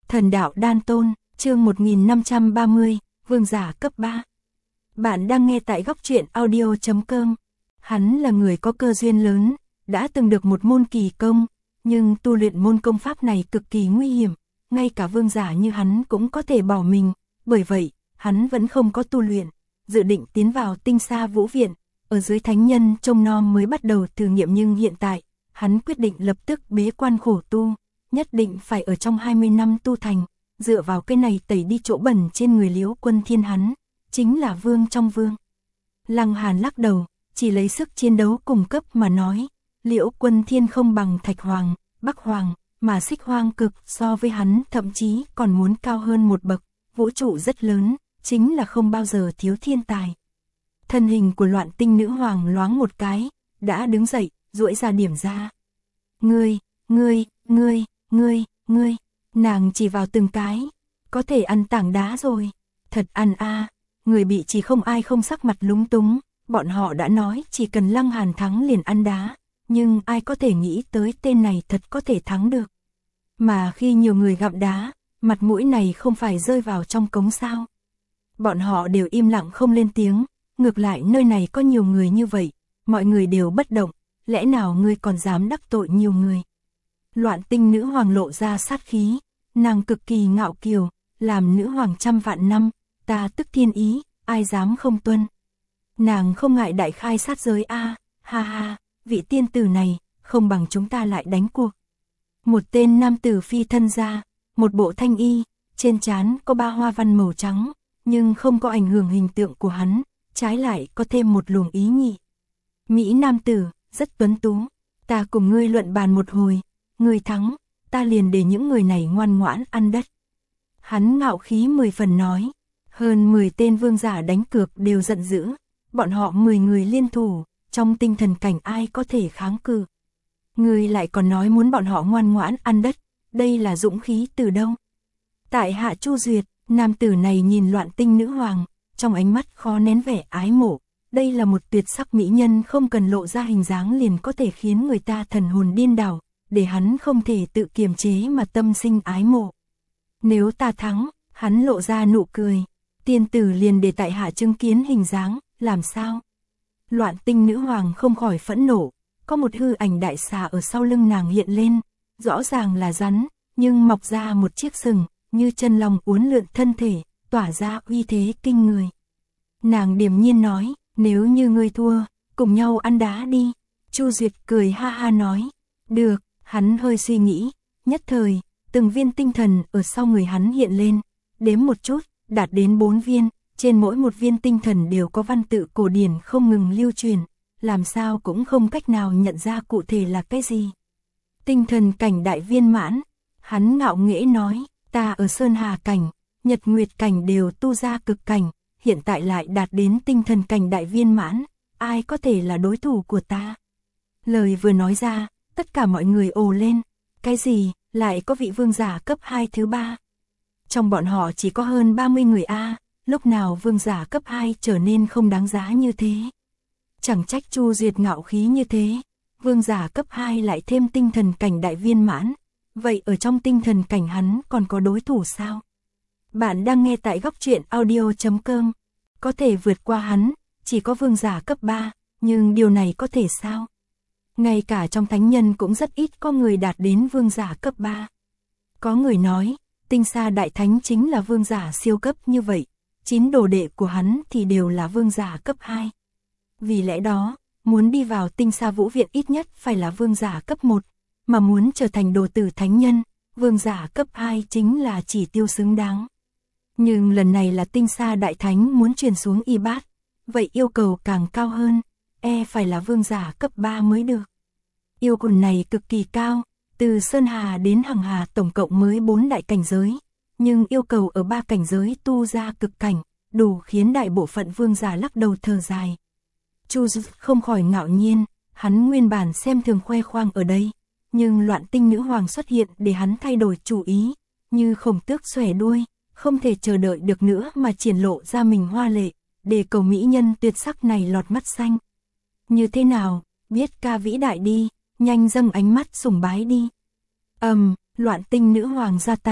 Thần đạo đan tôn, chương 1530, vương giả cấp 3. Bạn đang nghe tại góc truyện audio.com. Hắn là người có cơ duyên lớn, đã từng được một môn kỳ công, nhưng tu luyện môn công pháp này cực kỳ nguy hiểm, ngay cả vương giả như hắn cũng có thể bỏ mình, bởi vậy, hắn vẫn không có tu luyện, dự định tiến vào Tinh Sa Vũ Viện, ở dưới thánh nhân trông nom mới bắt đầu thử nghiệm, nhưng hiện tại, hắn quyết định lập tức bế quan khổ tu, nhất định phải ở trong 20 năm tu thành, dựa vào cái này tẩy đi chỗ bẩn trên người Liễu Quân Thiên hắn, chính là vương trong vương. Lăng Hàn lắc đầu, chỉ lấy sức chiến đấu cùng cấp mà nói, Liễu Quân Thiên không bằng Thạch Hoàng, Bắc Hoàng, mà Xích Hoang Cực so với hắn thậm chí còn muốn cao hơn một bậc, vũ trụ rất lớn, chính là không bao giờ thiếu thiên tài. Thân hình của Loạn Tinh Nữ Hoàng loáng một cái, đã đứng dậy, duỗi ra điểm ra. Ngươi, nàng chỉ vào từng cái, có thể ăn tảng đá rồi, thật ăn a. Người bị chỉ không ai không sắc mặt lúng túng, bọn họ đã nói chỉ cần Lăng Hàn thắng liền ăn đá, nhưng ai có thể nghĩ tới tên này thật có thể thắng được. Mà khi nhiều người gặm đá, mặt mũi này không phải rơi vào trong cống sao. Bọn họ đều im lặng không lên tiếng, ngược lại nơi này có nhiều người như vậy, mọi người đều bất động, lẽ nào ngươi còn dám đắc tội nhiều người. Loạn Tinh Nữ Hoàng lộ ra sát khí, nàng cực kỳ ngạo kiều, làm nữ hoàng trăm vạn năm, ta tức thiên ý, ai dám không tuân. Nàng không ngại đại khai sát giới a, ha ha, vị tiên tử này, không bằng chúng ta lại đánh cuộc. Một tên nam tử phi thân ra, một bộ thanh y, trên trán có 3 hoa văn màu trắng, nhưng không có ảnh hưởng hình tượng của hắn, trái lại có thêm một luồng ý nhị. Mỹ nam tử, rất tuấn tú, ta cùng ngươi luận bàn một hồi, ngươi thắng, ta liền để những người này ngoan ngoãn ăn đất. Hắn ngạo khí 10 phần nói, hơn 10 tên vương giả đánh cược đều giận dữ, bọn họ 10 người liên thủ, trong tinh thần cảnh ai có thể kháng cự. Ngươi lại còn nói muốn bọn họ ngoan ngoãn ăn đất, đây là dũng khí từ đâu? Tại hạ Chu Duyệt, nam tử này nhìn Loạn Tinh Nữ Hoàng, trong ánh mắt khó nén vẻ ái mộ, đây là một tuyệt sắc mỹ nhân không cần lộ ra hình dáng liền có thể khiến người ta thần hồn điên đảo, để hắn không thể tự kiềm chế mà tâm sinh ái mộ. Nếu ta thắng, hắn lộ ra nụ cười, tiên tử liền để tại hạ chứng kiến hình dáng, làm sao? Loạn Tinh Nữ Hoàng không khỏi phẫn nộ, có một hư ảnh đại xà ở sau lưng nàng hiện lên, rõ ràng là rắn, nhưng mọc ra một chiếc sừng, như chân long uốn lượn thân thể, tỏa ra uy thế kinh người. Nàng điềm nhiên nói, nếu như ngươi thua, cùng nhau ăn đá đi. Chu Duyệt cười ha ha nói, được. Hắn hơi suy nghĩ, nhất thời, từng viên tinh thần ở sau người hắn hiện lên, đếm một chút, đạt đến 4 viên, trên mỗi một viên tinh thần đều có văn tự cổ điển không ngừng lưu truyền, làm sao cũng không cách nào nhận ra cụ thể là cái gì. Tinh thần cảnh đại viên mãn, hắn ngạo nghễ nói, ta ở Sơn Hà cảnh, Nhật Nguyệt cảnh đều tu ra cực cảnh, hiện tại lại đạt đến tinh thần cảnh đại viên mãn, ai có thể là đối thủ của ta. Lời vừa nói ra, tất cả mọi người ồ lên, cái gì, lại có vị vương giả cấp 2 thứ 3. Trong bọn họ chỉ có hơn 30 người a, lúc nào vương giả cấp 2 trở nên không đáng giá như thế. Chẳng trách Chu Duyệt ngạo khí như thế, vương giả cấp 2 lại thêm tinh thần cảnh đại viên mãn, vậy ở trong tinh thần cảnh hắn còn có đối thủ sao? Bạn đang nghe tại góc truyện audio.com, có thể vượt qua hắn, chỉ có vương giả cấp 3, nhưng điều này có thể sao? Ngay cả trong thánh nhân cũng rất ít có người đạt đến vương giả cấp 3. Có người nói, Tinh Sa Đại Thánh chính là vương giả siêu cấp như vậy, 9 đồ đệ của hắn thì đều là vương giả cấp 2. Vì lẽ đó, muốn đi vào Tinh Sa Vũ Viện ít nhất phải là vương giả cấp 1, mà muốn trở thành đồ tử thánh nhân, vương giả cấp 2 chính là chỉ tiêu xứng đáng. Nhưng lần này là Tinh Sa Đại Thánh muốn truyền xuống y bát, vậy yêu cầu càng cao hơn, phải là vương giả cấp 3 mới được. Yêu cầu này cực kỳ cao, từ Sơn Hà đến Hằng Hà tổng cộng mới 4 đại cảnh giới, nhưng yêu cầu ở 3 cảnh giới tu ra cực cảnh, đủ khiến đại bộ phận vương giả lắc đầu thở dài. Chu Duyệt không khỏi ngạo nhiên, hắn nguyên bản xem thường khoe khoang ở đây, nhưng Loạn Tinh Nữ Hoàng xuất hiện để hắn thay đổi chủ ý, như khổng tước xòe đuôi, không thể chờ đợi được nữa mà triển lộ ra mình hoa lệ, để cầu mỹ nhân tuyệt sắc này lọt mắt xanh. Như thế nào, biết ca vĩ đại đi, nhanh dâng ánh mắt sùng bái đi. Loạn Tinh Nữ Hoàng ra tay,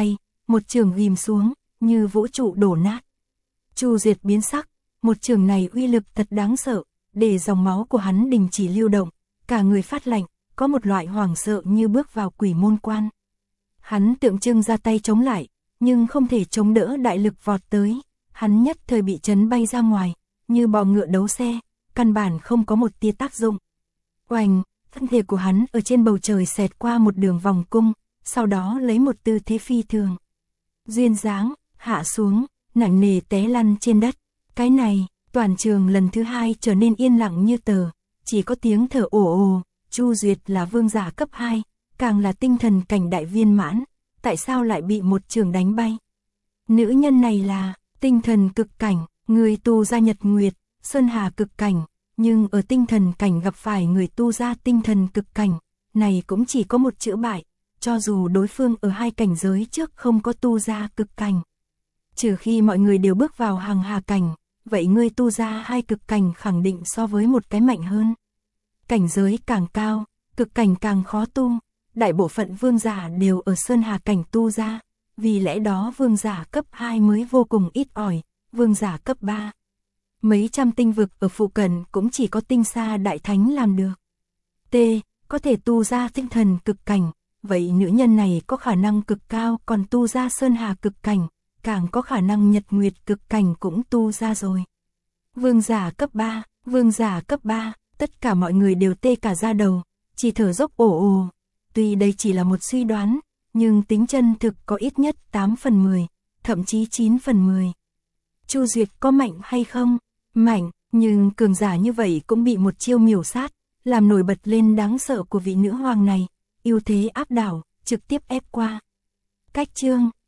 một trường ghim xuống, như vũ trụ đổ nát. Chu Duyệt biến sắc, một trường này uy lực thật đáng sợ, để dòng máu của hắn đình chỉ lưu động, cả người phát lạnh, có một loại hoảng sợ như bước vào quỷ môn quan. Hắn tượng trưng ra tay chống lại, nhưng không thể chống đỡ đại lực vọt tới, hắn nhất thời bị chấn bay ra ngoài, như bọ ngựa đấu xe, căn bản không có một tia tác dụng. Oành, thân thể của hắn ở trên bầu trời xẹt qua một đường vòng cung, sau đó lấy một tư thế phi thường duyên dáng, hạ xuống, nặng nề té lăn trên đất. Cái này, toàn trường lần thứ hai trở nên yên lặng như tờ, chỉ có tiếng thở ồ ồ. Chu Duyệt là vương giả cấp 2, càng là tinh thần cảnh đại viên mãn, tại sao lại bị một trường đánh bay? Nữ nhân này là tinh thần cực cảnh, người tu gia Nhật Nguyệt, Sơn Hà cực cảnh, nhưng ở tinh thần cảnh gặp phải người tu gia tinh thần cực cảnh, này cũng chỉ có một chữ bại, cho dù đối phương ở hai cảnh giới trước không có tu gia cực cảnh. Trừ khi mọi người đều bước vào hàng hà cảnh, vậy người tu gia hai cực cảnh khẳng định so với một cái mạnh hơn. Cảnh giới càng cao, cực cảnh càng khó tu, đại bộ phận vương giả đều ở Sơn Hà cảnh tu gia, vì lẽ đó vương giả cấp 2 mới vô cùng ít ỏi, vương giả cấp 3. Mấy trăm tinh vực ở phụ cận cũng chỉ có tinh sa đại thánh làm được. T. Có thể tu ra tinh thần cực cảnh, vậy nữ nhân này có khả năng cực cao, còn tu ra Sơn Hà cực cảnh, càng có khả năng Nhật Nguyệt cực cảnh cũng tu ra rồi. Vương giả cấp 3, vương giả cấp 3, tất cả mọi người đều tê cả da đầu, chỉ thở dốc ồ ồ. Tuy đây chỉ là một suy đoán, nhưng tính chân thực có ít nhất 8 phần 10, thậm chí 9 phần 10. Chu Duyệt có mạnh hay không? Mạnh, nhưng cường giả như vậy cũng bị một chiêu miểu sát, làm nổi bật lên đáng sợ của vị nữ hoàng này, ưu thế áp đảo, trực tiếp ép qua. Cách chương